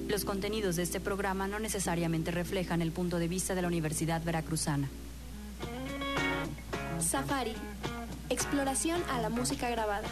Los contenidos de este programa no necesariamente reflejan el punto de vista de la Universidad Veracruzana. Safari. Exploración a la música grabada.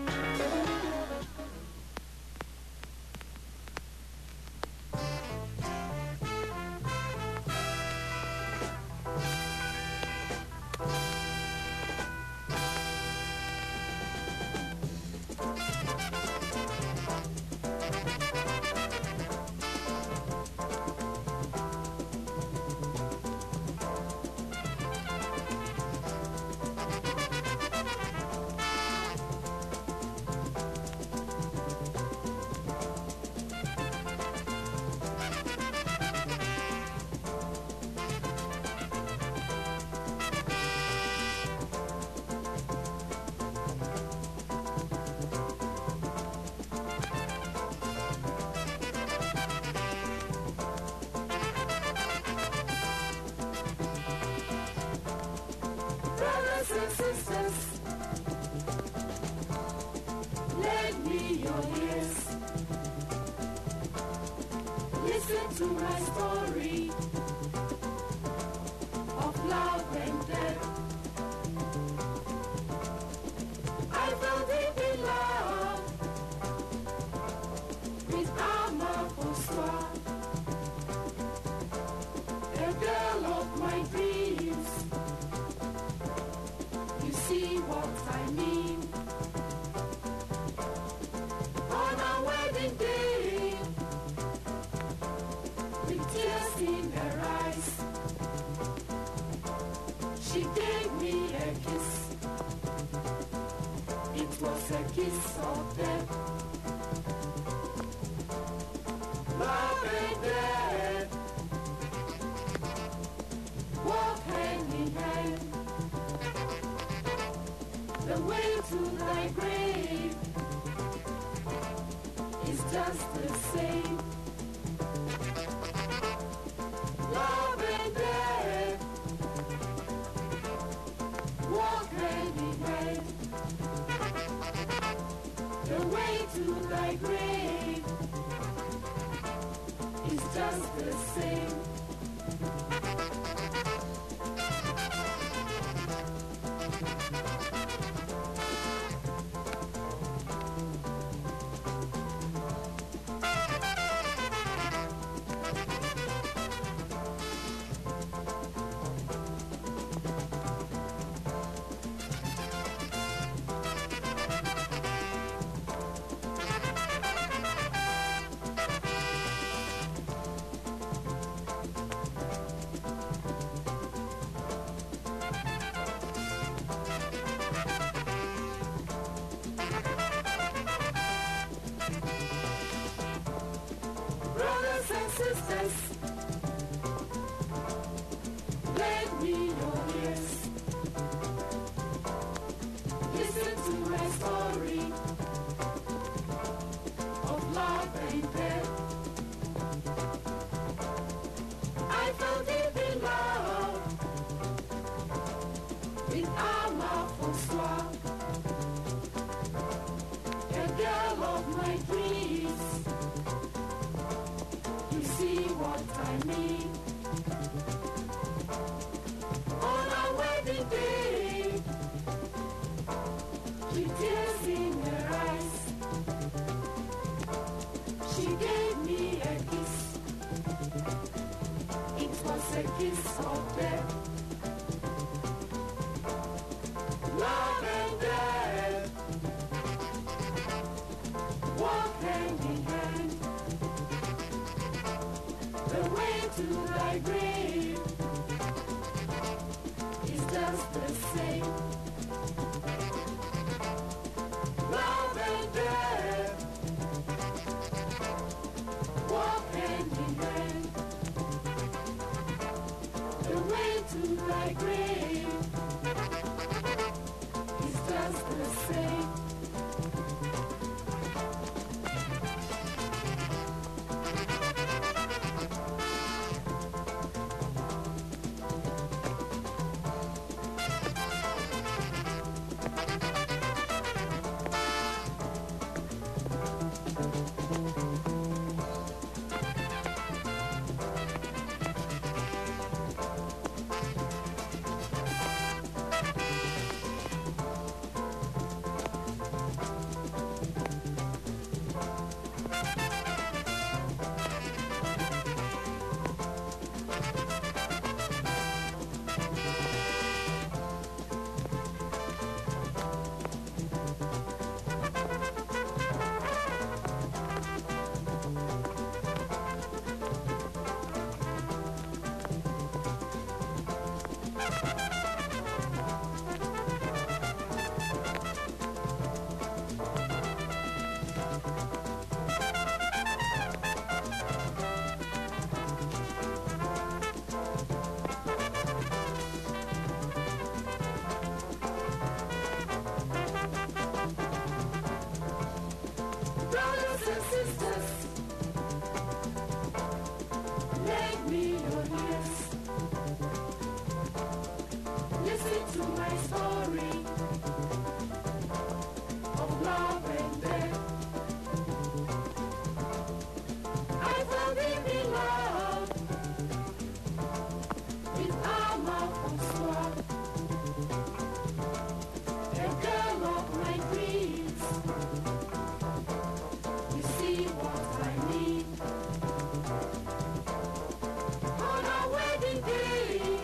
Sisters, lend me your ears. Listen to my story of love and death. I fell deep in love with Ama François, a girl of my dreams. See what I mean. On our wedding day, with tears in her eyes, she gave me a kiss. It was a kiss of death. Love and death walk hand in hand. The way to thy grave is just the same. Love and death walk hand in hand. The way to thy grave is just the same. Sisters, lend me your ears. Listen to my story of love and death. I fell deep in love with Ama François, a girl of my dreams. See what I mean. On our wedding day, with tears in her eyes, she gave me a kiss. It was a kiss of death. Love and death walk hand in hand. The way to thy grave is just the same. Love and death walk hand in hand. The way to thy grave is just the same. brothers and sisters, lend me your ears. Listen to my story of love and death. I found him in love with armor from sword, a girl of my dreams. You see what I mean? On our wedding day,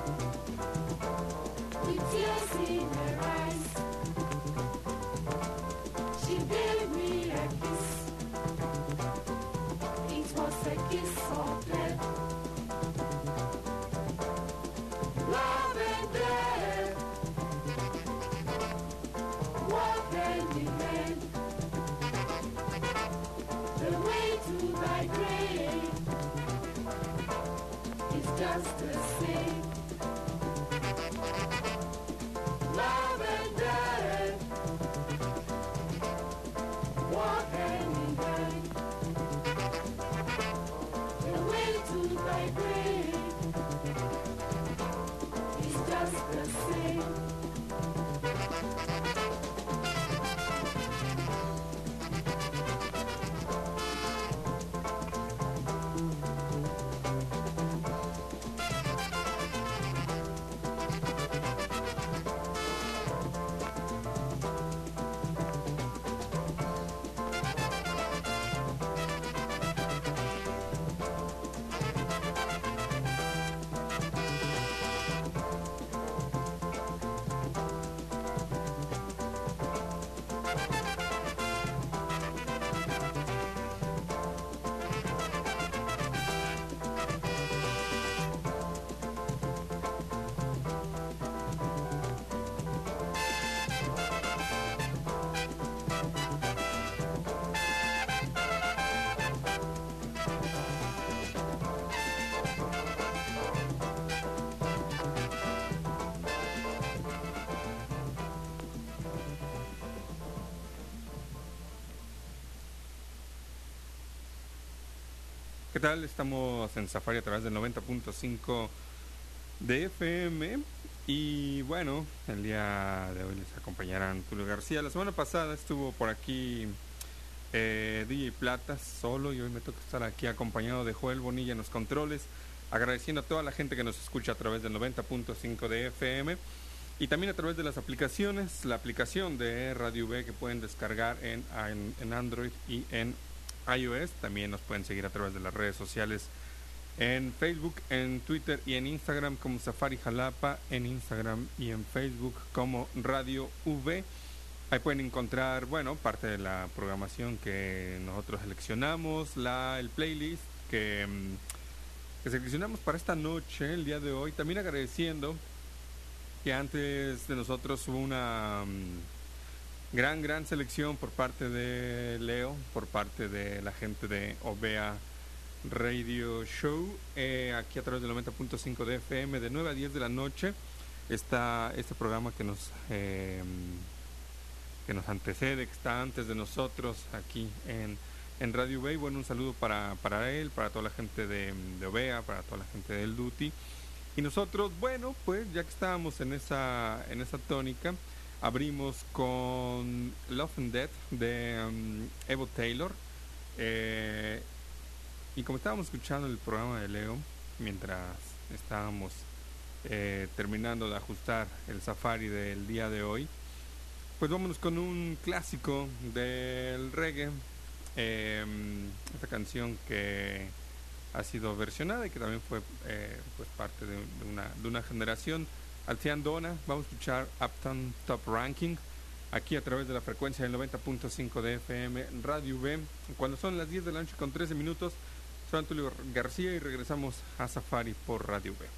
with tears in her eyes, she gave me a kiss. It was a kiss of death. Love and death walk hand in hand. The way to thy grave is just the same. Love and death walk hand in hand. The way to thy grave is just the same. ¿Qué tal? Estamos en Safari a través del 90.5 de FM y bueno, el día de hoy les acompañarán Tulio García. La semana pasada estuvo por aquí DJ Platas solo y hoy me toca estar aquí acompañado de Joel Bonilla en los controles, agradeciendo a toda la gente que nos escucha a través del 90.5 de FM y también a través de las aplicaciones, la aplicación de Radio V que pueden descargar en Android y en iOS. También nos pueden seguir a través de las redes sociales en Facebook, en Twitter y en Instagram como Safari Jalapa, en Instagram y en Facebook como Radio V. Ahí pueden encontrar, bueno, parte de la programación que nosotros seleccionamos, el playlist que seleccionamos para esta noche, el día de hoy. También agradeciendo que antes de nosotros hubo una gran selección por parte de Leo, por parte de la gente de OVEA Radio Show, aquí a través del 90.5 de FM, de 9 a 10 de la noche. Está este programa que nos antecede, que está antes de nosotros aquí en Radio Bay. Bueno, un saludo para él, para toda la gente de OVEA, para toda la gente del Duty. Y nosotros, bueno, pues ya que estábamos en esa tónica, abrimos con Love and Death de Evo Taylor. Y como estábamos escuchando el programa de Leo, mientras estábamos terminando de ajustar el Safari del día de hoy, pues vámonos con un clásico del reggae. Esta canción que ha sido versionada y que también fue pues parte de una generación. Alcian Dona, vamos a escuchar Uptown Top Ranking aquí a través de la frecuencia del 90.5 de FM Radio V. Cuando son las 10 de la noche con 13 minutos, soy Tulio García y regresamos a Safari por Radio V.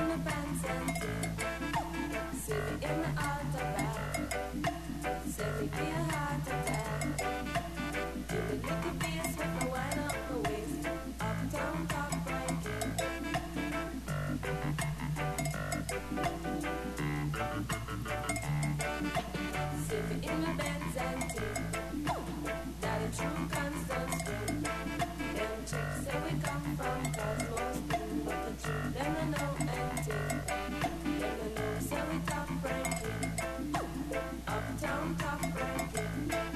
the band's empty. See me in the autobahn. Send me be a heart attack. Give me little bass with a wine up the waist. Uptown top ranking. See me in the band's empty. Not a true constant spring. Them chicks say we come from Cosmos Spring, but the truth them no know anything. Them no know say we top ranking. Uptown top ranking.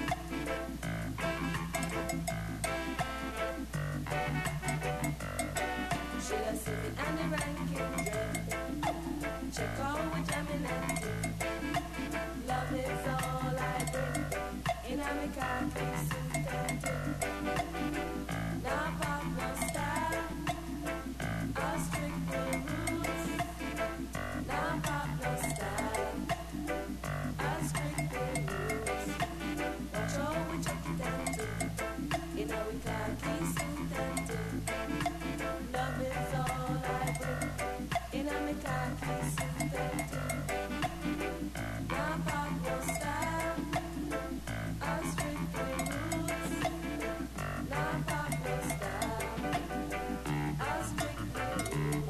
Should I see me and the ranking dread? Check out which eminent. Love is all I bring. In a me khaki suit and tin. Now pop no style. I'll strictly roots. Now pop no style. I'll strictly roots. Watch out we check it and tin. In a we khaki suit and tin. Love is all I bring. In a me khaki suit and tin. Now pop no style. I'll strictly roots. Now pop no style. I'll strictly roots.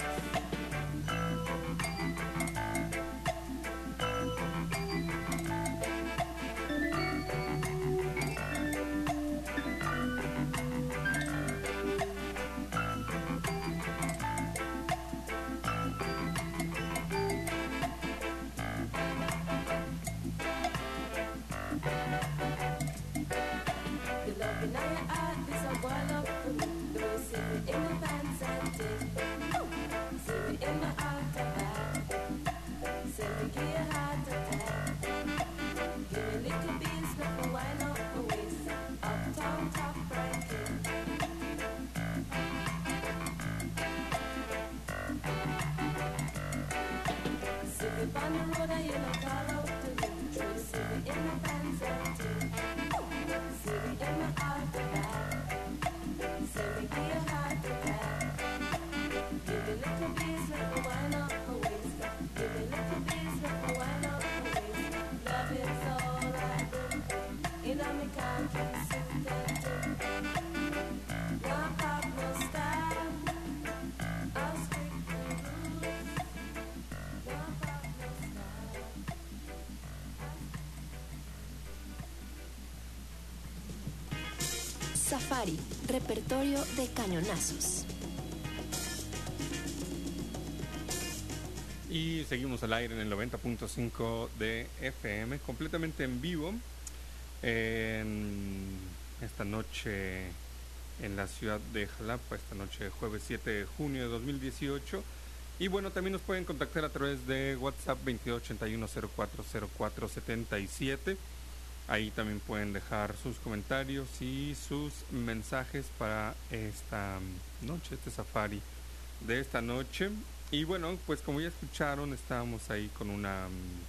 The love in your heart is a wall up for me. The way see me in the pants and tin. See me in the autobahn. Say me give you a heart attack. Give me little beans, no for wine up the waist. Uptown top ranking. See me on the road and you don't call out to me. True, see me in the pants and tin. See me in the autobahn. Say me give you a heart attack. Give me little beans, let me wine up my waist. Give me little beans, let me wine up my waist. Love is all I bring. In a me khaki suit and tin. Now pop no style. I'll strictly roots. Now pop no style. Safari, repertorio de cañonazos. Y seguimos al aire en el 90.5 de FM, completamente en vivo, en esta noche en la ciudad de Jalapa, esta noche jueves 7 de junio de 2018. Y bueno, también nos pueden contactar a través de WhatsApp 2281-040477. Ahí también pueden dejar sus comentarios y sus mensajes para esta noche, este safari de esta noche. Y bueno, pues como ya escucharon, estábamos ahí con una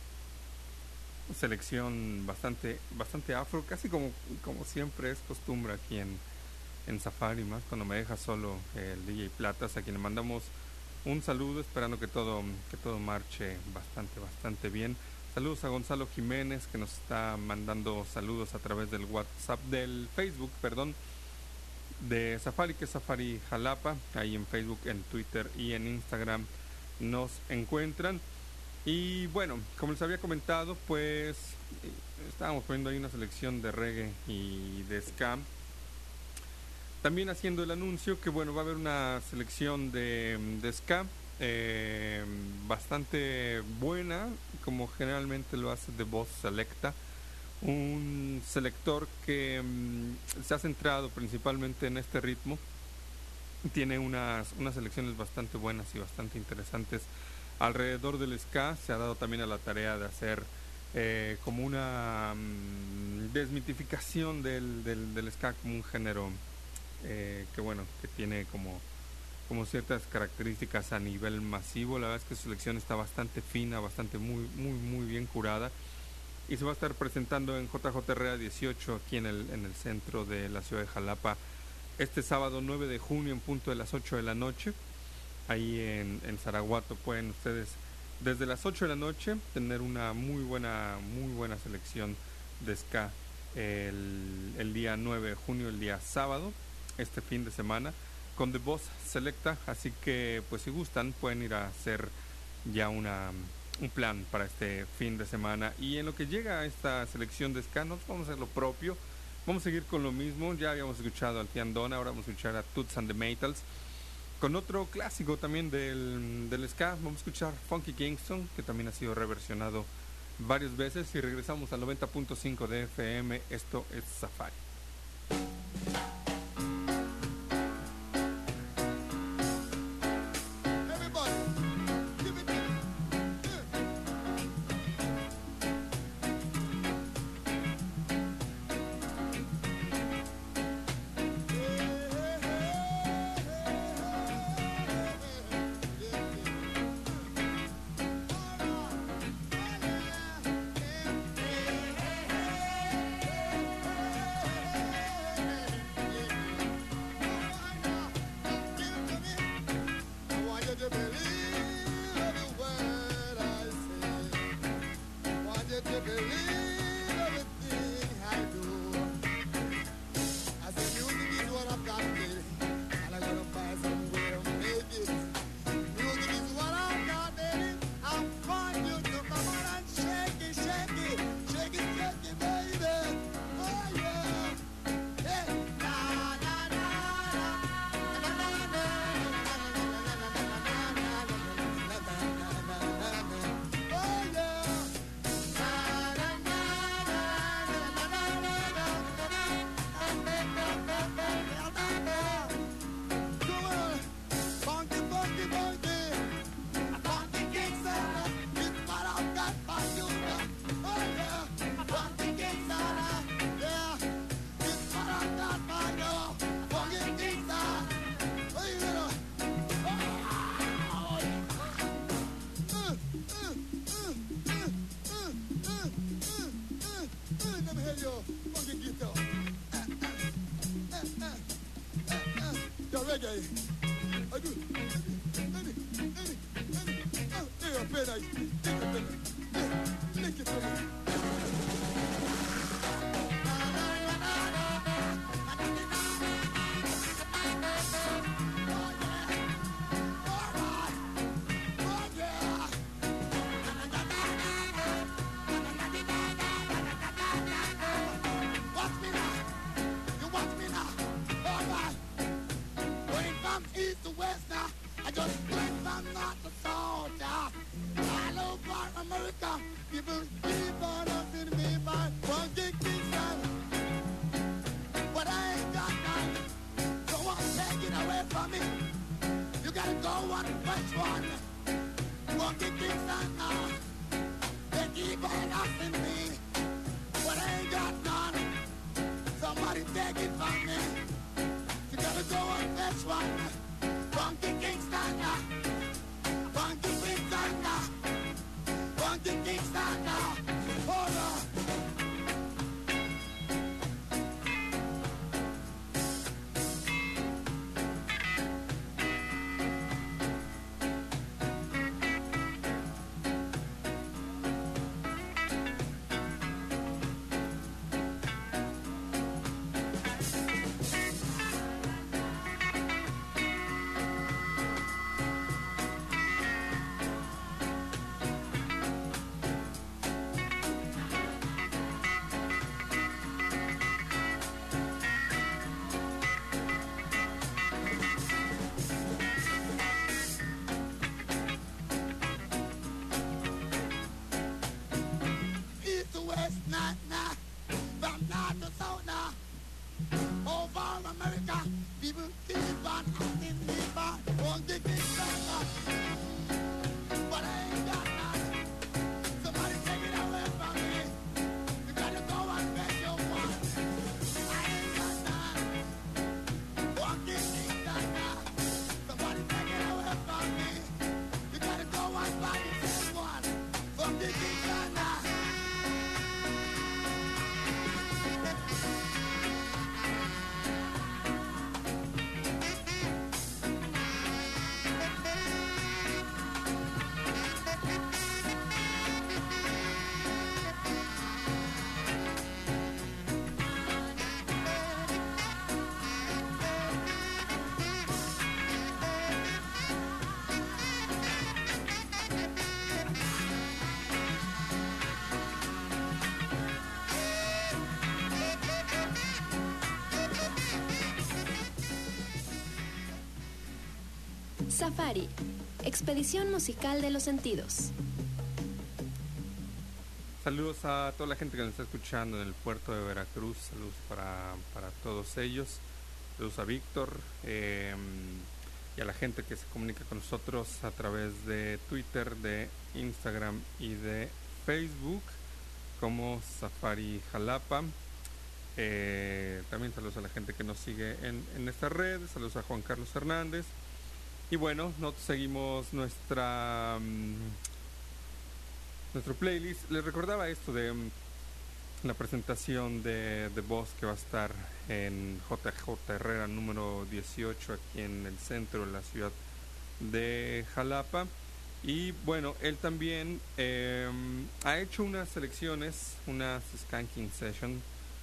selección bastante afro, casi como siempre es costumbre aquí en Safari, más cuando me deja solo el DJ Platas, a quien le mandamos un saludo, esperando que todo marche bastante bien. Saludos a Gonzalo Jiménez, que nos está mandando saludos a través del WhatsApp, del Facebook, de Safari, que es Safari Jalapa. Ahí en Facebook, en Twitter y en Instagram nos encuentran. Y bueno, como les había comentado, pues estábamos poniendo ahí una selección de reggae y de ska. También haciendo el anuncio que bueno, va a haber una selección de ska bastante buena, como generalmente lo hace The Voz Selecta, un selector que se ha centrado principalmente en este ritmo. Tiene unas selecciones bastante buenas y bastante interesantes alrededor del ska. Se ha dado también a la tarea de hacer como una desmitificación del ska como un género que bueno, que tiene como ciertas características a nivel masivo. La verdad es que su selección está bastante fina, bastante muy bien curada, y se va a estar presentando en JJRA 18 aquí en el centro de la ciudad de Jalapa este sábado 9 de junio en punto de las 8 de la noche. ahí en Zaragoza pueden ustedes desde las 8 de la noche tener una muy buena selección de ska el día 9 de junio, el día sábado, este fin de semana, con The Boss Selecta. Así que pues si gustan pueden ir a hacer ya un plan para este fin de semana. Y en lo que llega a esta selección de ska, nosotros vamos a hacer lo propio. Vamos a seguir con lo mismo. Ya habíamos escuchado al Tiandona, ahora vamos a escuchar a Toots and the Maytals con otro clásico también del ska. Vamos a escuchar Funky Kingston, que también ha sido reversionado varias veces. Y regresamos al 90.5 de FM. Esto es Safari. Safari, expedición musical de los sentidos. Saludos a toda la gente que nos está escuchando en el puerto de Veracruz. Saludos para todos ellos. Saludos a Víctor y a la gente que se comunica con nosotros a través de Twitter, de Instagram y de Facebook como Safari Jalapa. También saludos a la gente que nos sigue en estas redes. Saludos a Juan Carlos Hernández. Y bueno, nosotros seguimos nuestro playlist. Les recordaba esto de la presentación de The Boss, que va a estar en JJ Herrera número 18 aquí en el centro de la ciudad de Jalapa. Y bueno, él también ha hecho unas selecciones, unas skanking sessions,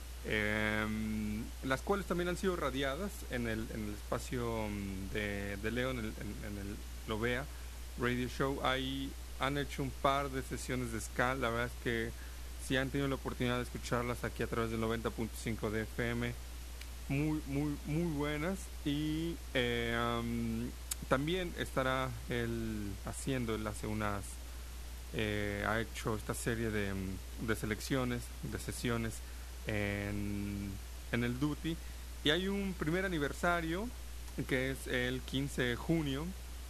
las cuales también han sido radiadas en el espacio de Leo, en el Lovea Radio Show. Ahí han hecho un par de sesiones de ska. La verdad es que si han tenido la oportunidad de escucharlas aquí a través del 90.5 de FM, muy buenas. Y también estará él haciendo, él hace unas ha hecho esta serie de selecciones, de sesiones en el Duty, y hay un primer aniversario que es el 15 de junio,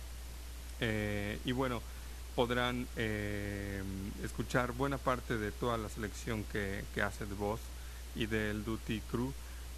y bueno, podrán escuchar buena parte de toda la selección que hace The Boss y del Duty Crew.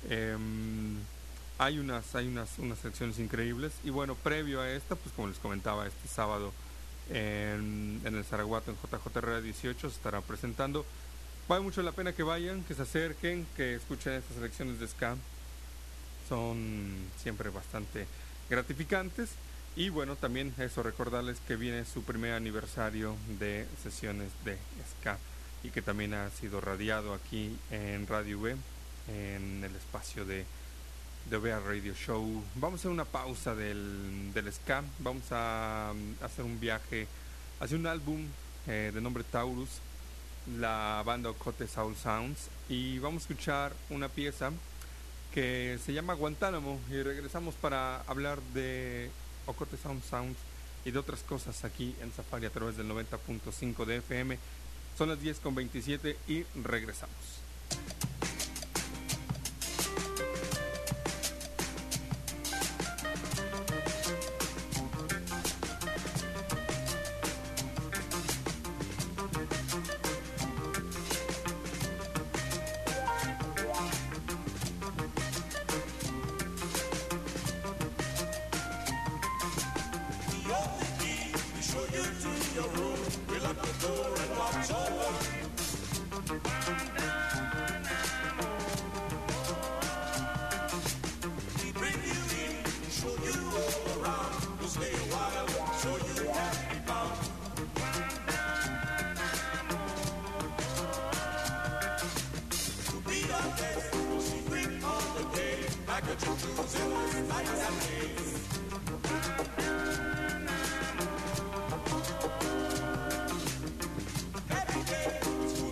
Hay unas selecciones increíbles. Y bueno, previo a esta, pues como les comentaba, este sábado en el Zaraguato, en JJ Herrera 18, se estará presentando. Vale mucho la pena que vayan, que se acerquen, que escuchen estas selecciones de ska. Son siempre bastante gratificantes. Y bueno, también eso, recordarles que viene su primer aniversario de sesiones de ska, y que también ha sido radiado aquí en Radio V, en el espacio de OVEA Radio Show. Vamos a hacer una pausa del ska. Vamos a hacer un viaje hacia un álbum de nombre Taurus, la banda Ocote Soul Sounds, y vamos a escuchar una pieza que se llama Guantánamo, y regresamos para hablar de Ocote Sounds y de otras cosas aquí en Safari a través del 90.5 de FM. Son las 10:27 y regresamos. Every day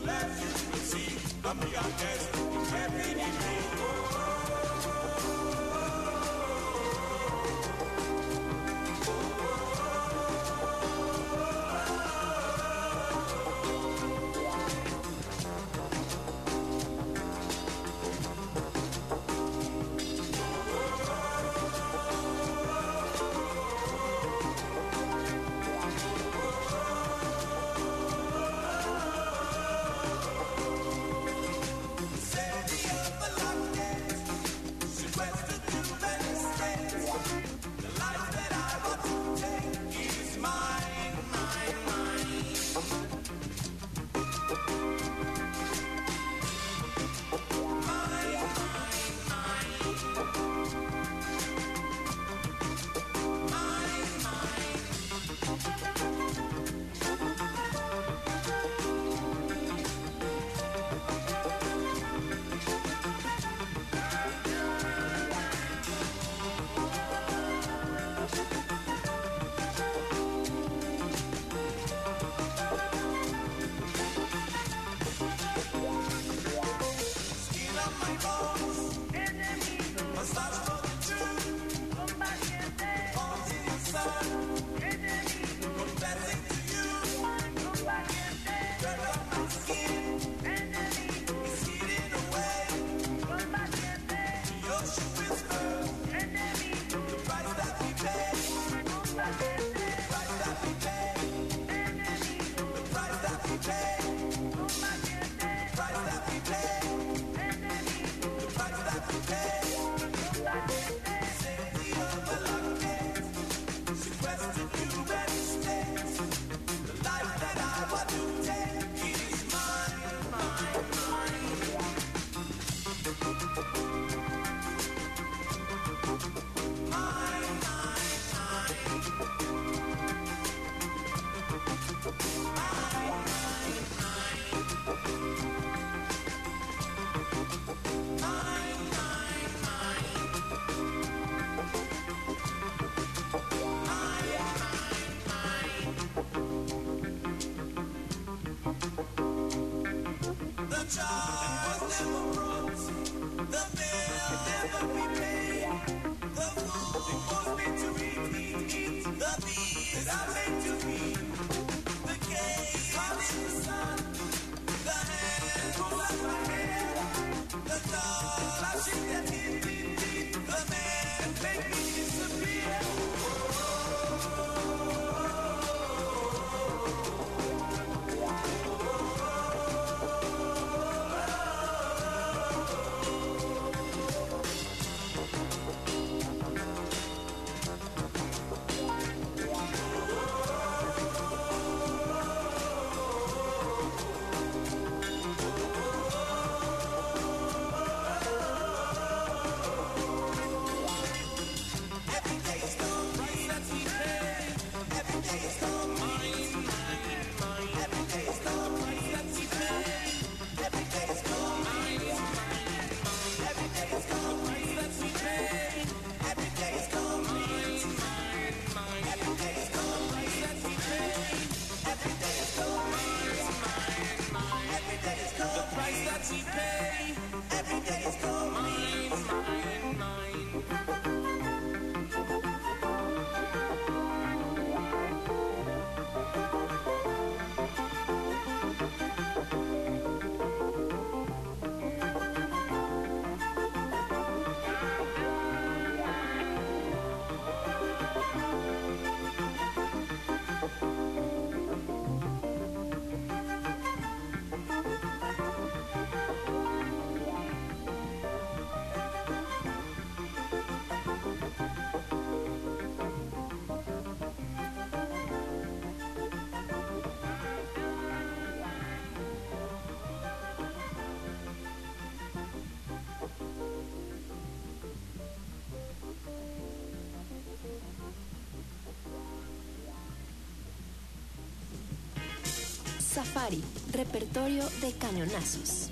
Safari, repertorio de cañonazos.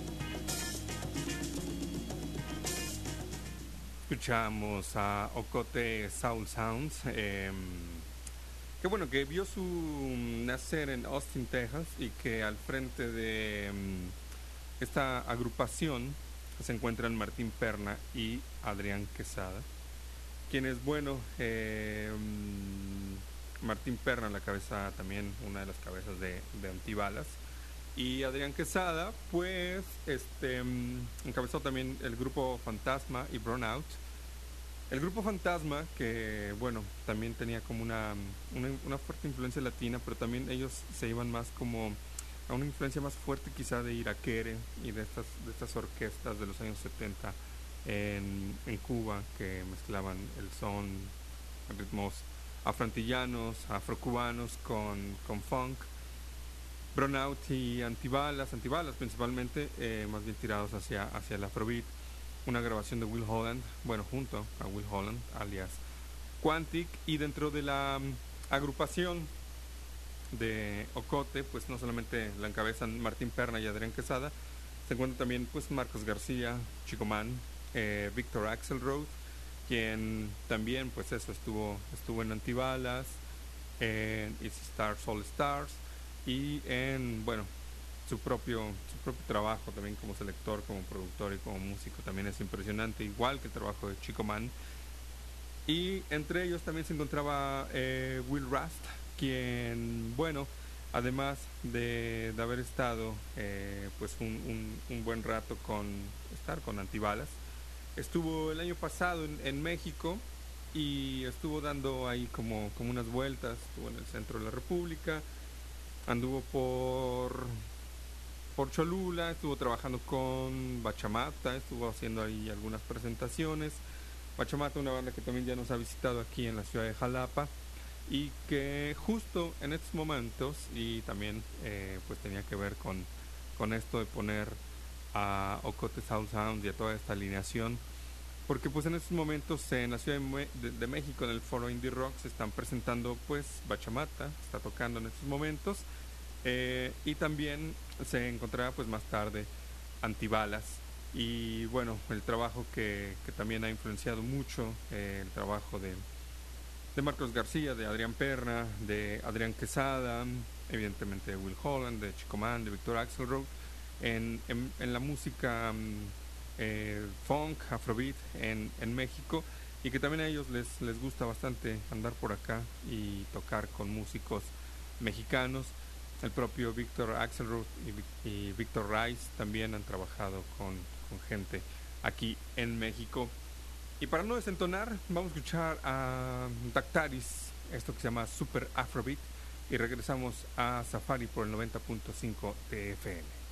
Escuchamos a Ocote Soul Sounds, que bueno, que vio su nacer en Austin, Texas, y que al frente de esta agrupación se encuentran Martín Perna y Adrián Quesada, quienes, bueno, Martín Perna, la cabeza también, una de las cabezas de Antibalas, y Adrián Quesada, pues, encabezó también el grupo Fantasma y Burnout. El grupo Fantasma, que, bueno, también tenía como una fuerte influencia latina, pero también ellos se iban más como a una influencia más fuerte quizá de Irakere y de estas orquestas de los años 70 en Cuba, que mezclaban el son, ritmos afroantillanos, afrocubanos con funk. Burnout y Antibalas principalmente, más bien tirados hacia el afrobeat. Una grabación de Will Holland, bueno, junto a Will Holland, alias Quantic, y dentro de la agrupación de Ocote, pues no solamente la encabezan Martín Perna y Adrián Quesada, se encuentran también pues Marcos García, Chico Man, Víctor Axelrod, quien también pues eso estuvo en Antibalas, en It's Stars All Stars, y en, bueno, su propio trabajo también como selector, como productor y como músico también es impresionante, igual que el trabajo de Chico Man. Y entre ellos también se encontraba Will Rust, quien, bueno, además de haber estado pues un buen rato con Antibalas, estuvo el año pasado en México y estuvo dando ahí como unas vueltas, estuvo en el centro de la República, anduvo por Cholula, estuvo trabajando con Bachamata, estuvo haciendo ahí algunas presentaciones. Bachamata, una banda que también ya nos ha visitado aquí en la ciudad de Jalapa, y que justo en estos momentos, y también pues tenía que ver con esto de poner a Ocote Soul Sound y a toda esta alineación, porque pues en estos momentos en la Ciudad de México, en el Foro Indie Rock, se están presentando pues Bachamata, está tocando en estos momentos, y también se encontrará pues más tarde Antibalas. Y bueno, el trabajo que también ha influenciado mucho, el trabajo de Marcos García, de Adrián Perna, de Adrián Quesada, evidentemente de Will Holland, de Chico Man, de Víctor Axelrod, en la música funk, afrobeat en México, y que también a ellos les gusta bastante andar por acá y tocar con músicos mexicanos. El propio Víctor Axelrod y Víctor Rice también han trabajado con gente aquí en México. Y para no desentonar, vamos a escuchar a Dactaris, esto que se llama Super Afrobeat, y regresamos a Safari por el 90.5 de FM.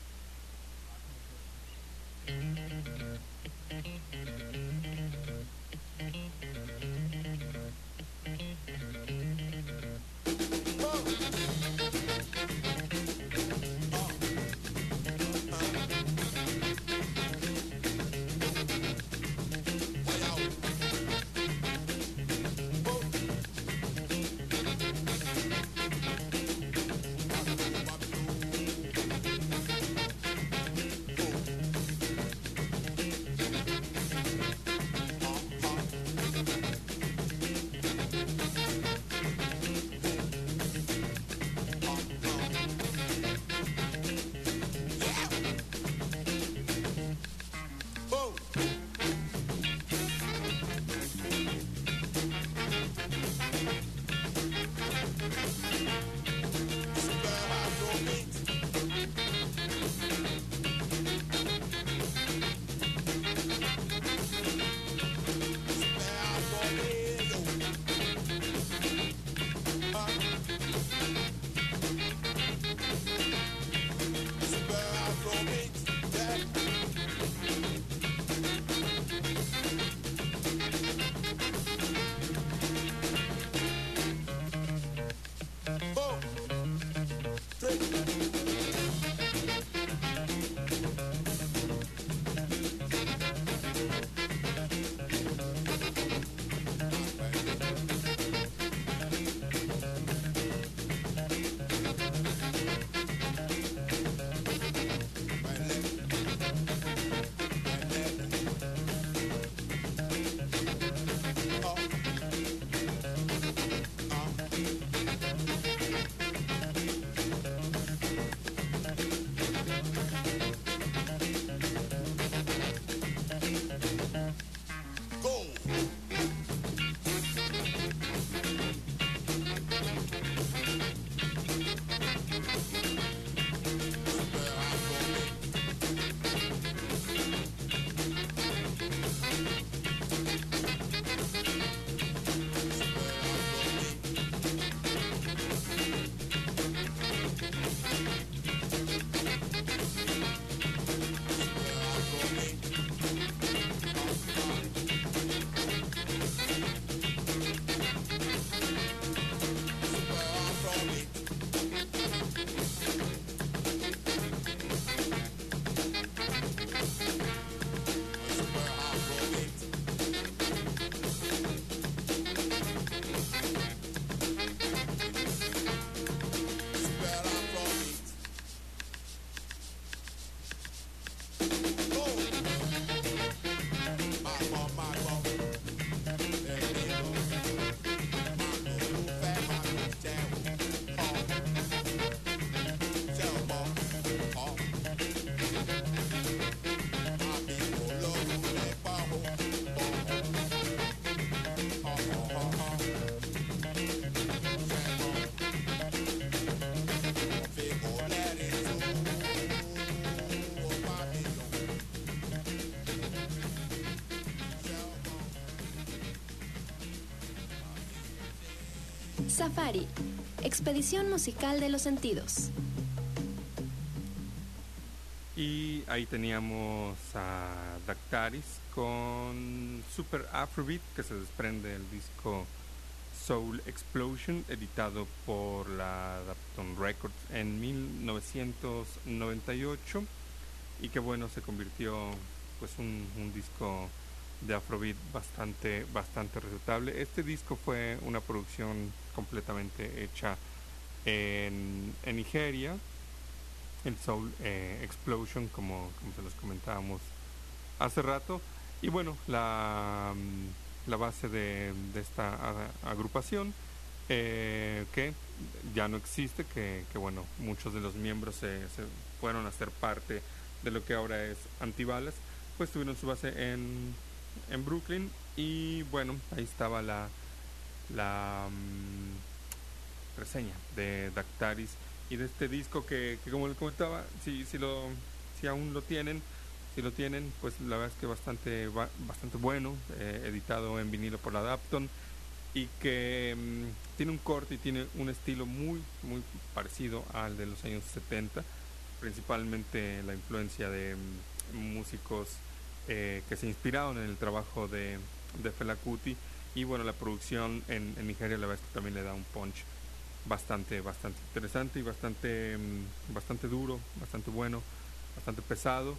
Safari, expedición musical de los sentidos. Y ahí teníamos a Dactaris con Super Afrobeat, que se desprende del disco Soul Explosion, editado por la Dapton Records en 1998, y que bueno, se convirtió pues un disco de Afrobeat bastante respetable. Este disco fue una producción completamente hecha en Nigeria, el Soul Explosion, como se los comentábamos hace rato. Y bueno, la base de esta agrupación que ya no existe, que bueno, muchos de los miembros se fueron a ser parte de lo que ahora es Antibalas, pues tuvieron su base en Brooklyn. Y bueno, ahí estaba la reseña de Dactaris y de este disco que como les comentaba, si aún lo tienen, pues la verdad es que bastante bueno, editado en vinilo por la Dapton, y que tiene un corte y tiene un estilo muy muy parecido al de los años 70, principalmente la influencia de músicos que se inspiraron en el trabajo de Fela Kuti. Y bueno, la producción en Nigeria la verdad es que también le da un punch bastante interesante y bastante duro, bastante bueno, bastante pesado.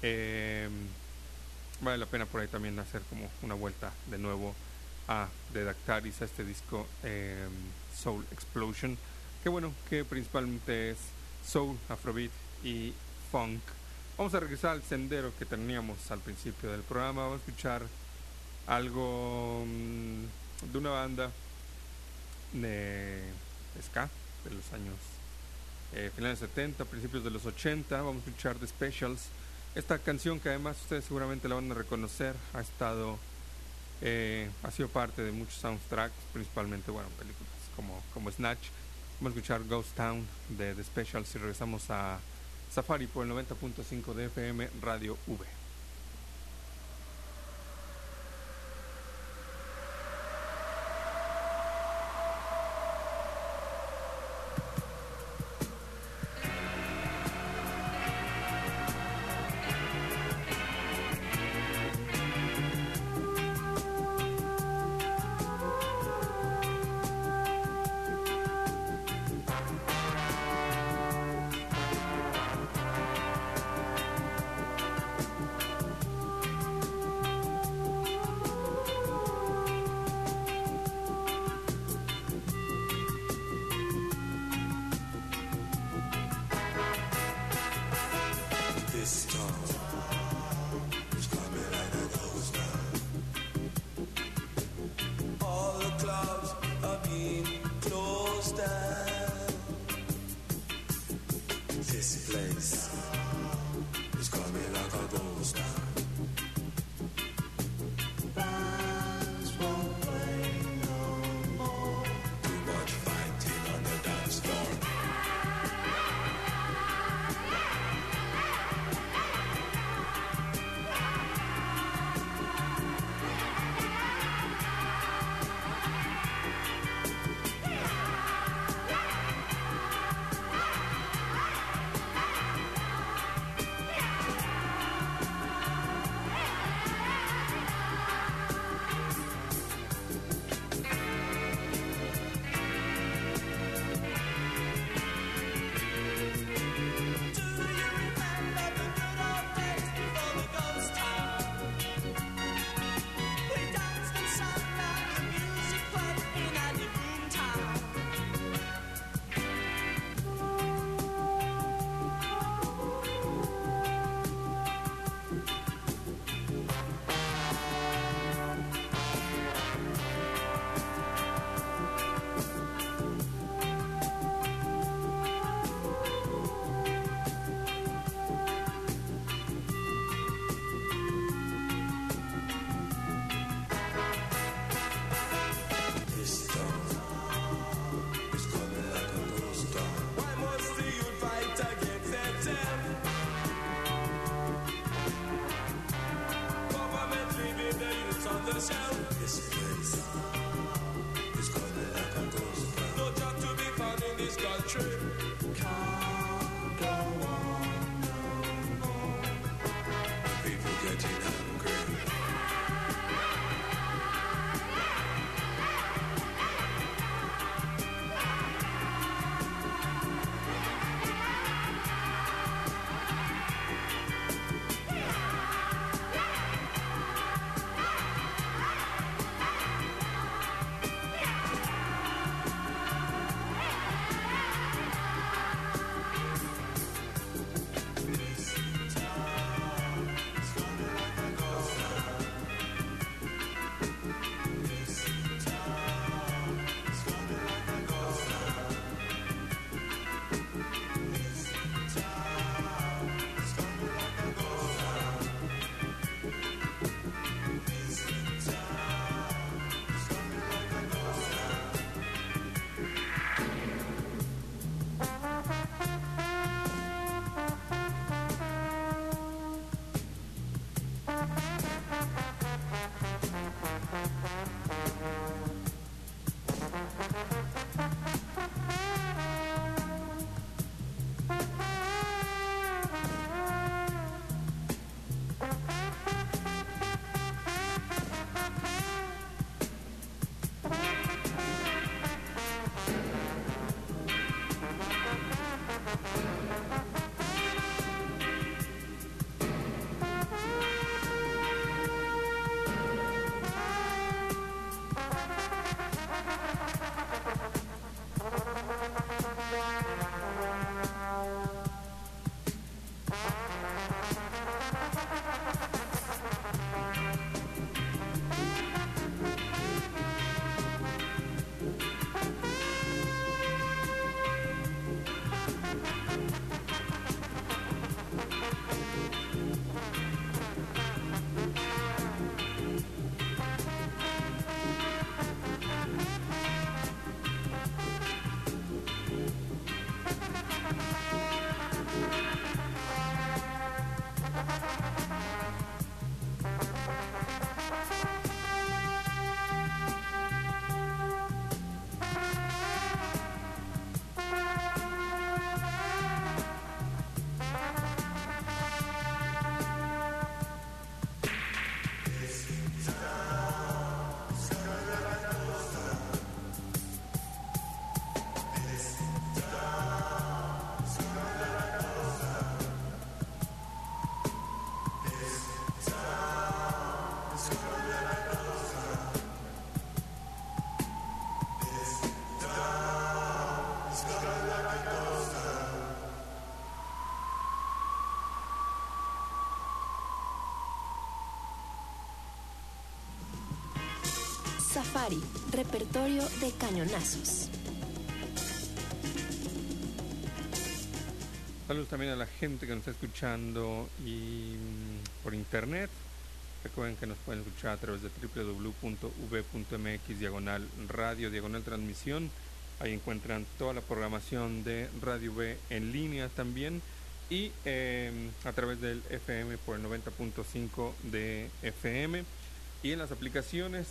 Vale la pena por ahí también hacer como una vuelta de nuevo de Dactaris a este disco Soul Explosion, que bueno, que principalmente es soul, afrobeat y funk. Vamos a regresar al sendero que teníamos al principio del programa. Vamos a escuchar algo de una banda de ska de los años finales 70, principios de los 80. Vamos a escuchar The Specials, esta canción que además ustedes seguramente la van a reconocer. Ha sido parte de muchos soundtracks, principalmente bueno, películas como Snatch. Vamos a escuchar Ghost Town de The Specials y regresamos a Safari por el 90.5 de FM Radio V. Safari, repertorio de cañonazos. Saludos también a la gente que nos está escuchando y por internet. Recuerden que nos pueden escuchar a través de www.v.mx/radio/transmisión. Ahí encuentran toda la programación de Radio V en línea también. Y a través del FM por el 90.5 de FM. Y en las aplicaciones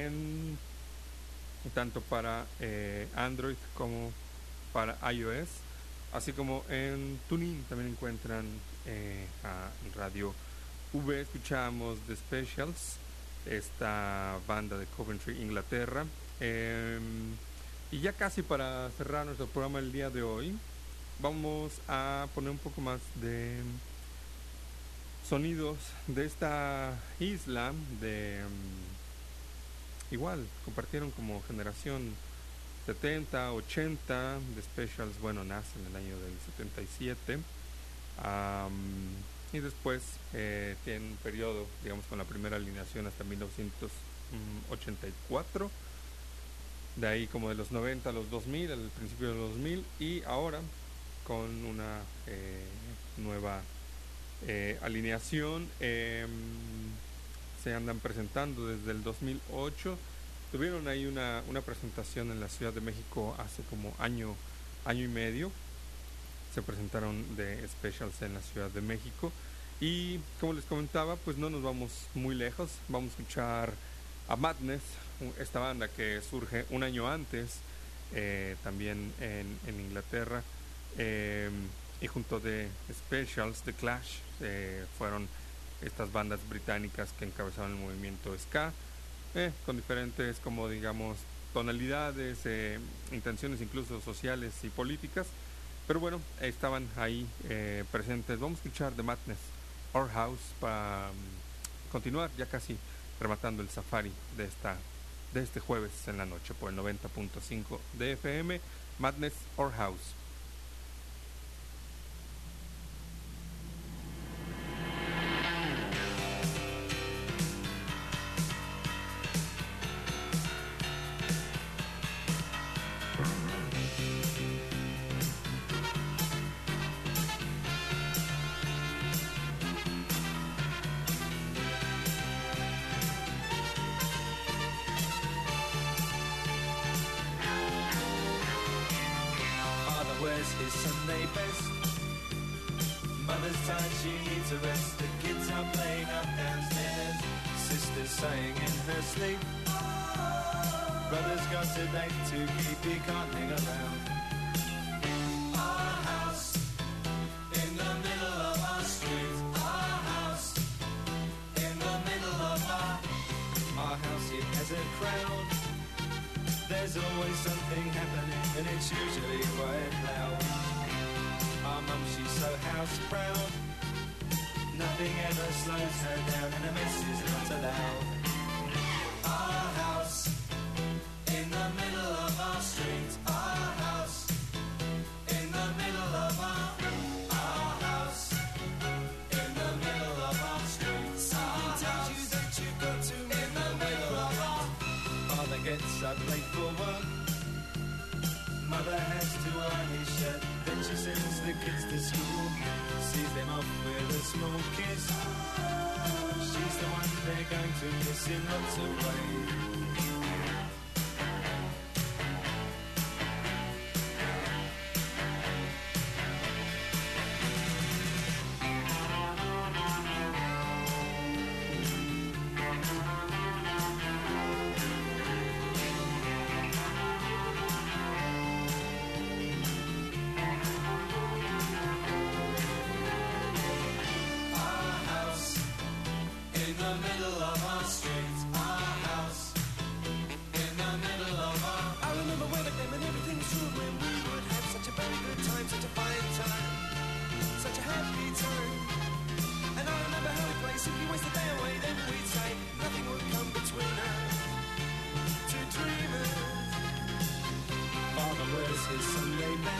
tanto para Android como para iOS, así como en TuneIn también encuentran a Radio V. Escuchamos The Specials, esta banda de Coventry, Inglaterra, y ya casi para cerrar nuestro programa el día de hoy vamos a poner un poco más de sonidos de esta isla de igual compartieron como generación 70, 80. The Specials, bueno, nace en el año del 77 y después tiene un periodo, digamos, con la primera alineación hasta 1984, de ahí como de los 90 a los 2000, al principio de los 2000, y ahora con una nueva alineación. Se andan presentando desde el 2008. Tuvieron ahí una presentación en la Ciudad de México hace como año y medio. Se presentaron de Specials en la Ciudad de México. Y como les comentaba, pues no nos vamos muy lejos. Vamos a escuchar a Madness, esta banda que surge un año antes, también en Inglaterra. Y junto de Specials, The Clash, fueron estas bandas británicas que encabezaron el movimiento ska, con diferentes, como digamos, tonalidades, intenciones incluso sociales y políticas, pero bueno, estaban ahí presentes. Vamos a escuchar The Madness, Our House, para continuar ya casi rematando el safari de este jueves en la noche por el 90.5 de FM. Madness, Our House. His Sunday best. Mother's tired, she needs a rest. The kids are playing up downstairs. Sister's sighing in her sleep. Brother's got a date to keep, he can't hang around. Our house in the middle of our street. Our house in the middle of our house. It has a crowd. There's always something happening, and it's usually quite loud. Our mum, she's so house proud. Nothing ever slows her down, and a mess is not allowed. Our house in the middle of our street. Our house in the middle of our house in the middle of our street. Something tells you that you've got to in the middle of our. Father gets up late for work. Mother has to iron his shirt. Then she sends the kids to school. Sees them off with a small kiss. She's the one they're going to miss in lots of ways. His Sunday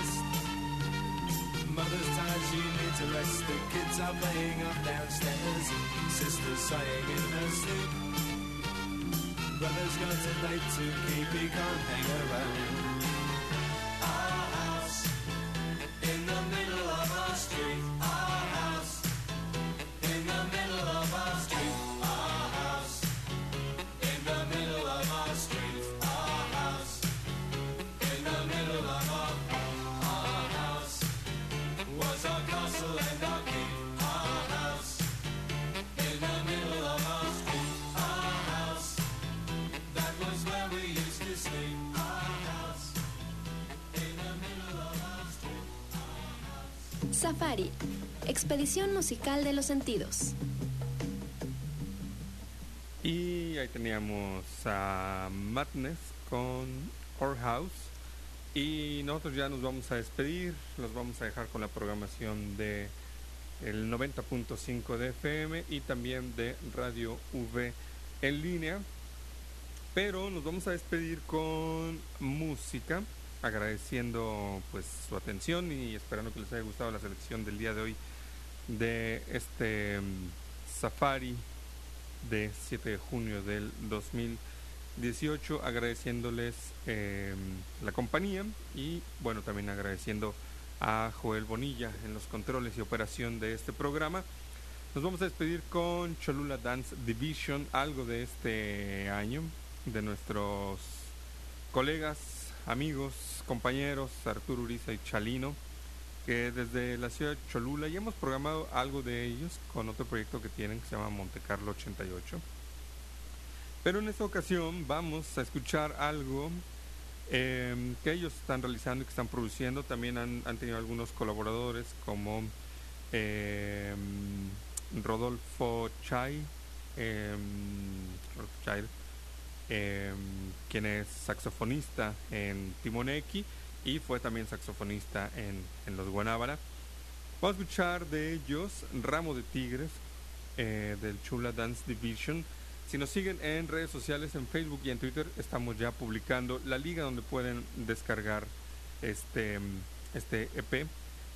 Mother's tired, she needs a rest. The kids are playing up downstairs. Sister's sighing in her sleep. Brother's got a date to keep, he can't hang around. Our house in the middle of our street. Our house in the middle of our street. Our house in the middle of our street. Our house in the middle of our house was our castle and our keep. Our house in the middle of our street. Our house, that was where we used to sleep. Our house in the middle of our street. Our house. Safari, expedición musical de los sentidos. Y ahí teníamos a Madness con Our House. Y nosotros ya nos vamos a despedir. Los vamos a dejar con la programación de el 90.5 de FM y también de Radio V en línea. Pero nos vamos a despedir con música, agradeciendo pues su atención y esperando que les haya gustado la selección del día de hoy de este Safari de 7 de junio del 2018, agradeciéndoles la compañía y bueno, también agradeciendo a Joel Bonilla en los controles y operación de este programa. Nos vamos a despedir con Cholula Dance Division, algo de este año, de nuestros colegas, amigos, compañeros Arturo Uriza y Chalino, que desde la ciudad de Cholula, y hemos programado algo de ellos con otro proyecto que tienen que se llama Monte Carlo 88. Pero en esta ocasión vamos a escuchar algo que ellos están realizando y que están produciendo. También han tenido algunos colaboradores como Rodolfo Chay, quien es saxofonista en Timoneki y fue también saxofonista en Los Guanábara. Vamos a escuchar de ellos Ramo de Tigres, del Chula Dance Division. Si nos siguen en redes sociales, en Facebook y en Twitter, estamos ya publicando la liga donde pueden descargar este EP.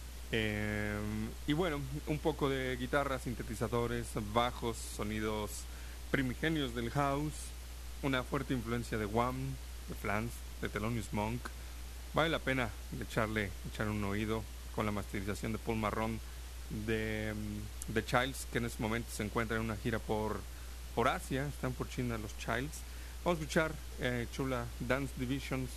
Y bueno, un poco de guitarras, sintetizadores, bajos, sonidos primigenios del house, una fuerte influencia de Wham, de Flans, de Thelonious Monk. Vale la pena echar un oído con la masterización de Paul Marrón de The Childs, que en este momento se encuentra en una gira por Asia, están por China los Childs. Vamos a escuchar Chula Dance Division,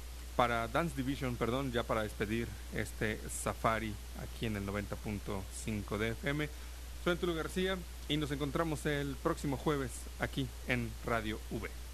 ya para despedir este Safari aquí en el 90.5 de FM. Soy Arturo García y nos encontramos el próximo jueves aquí en Radio V.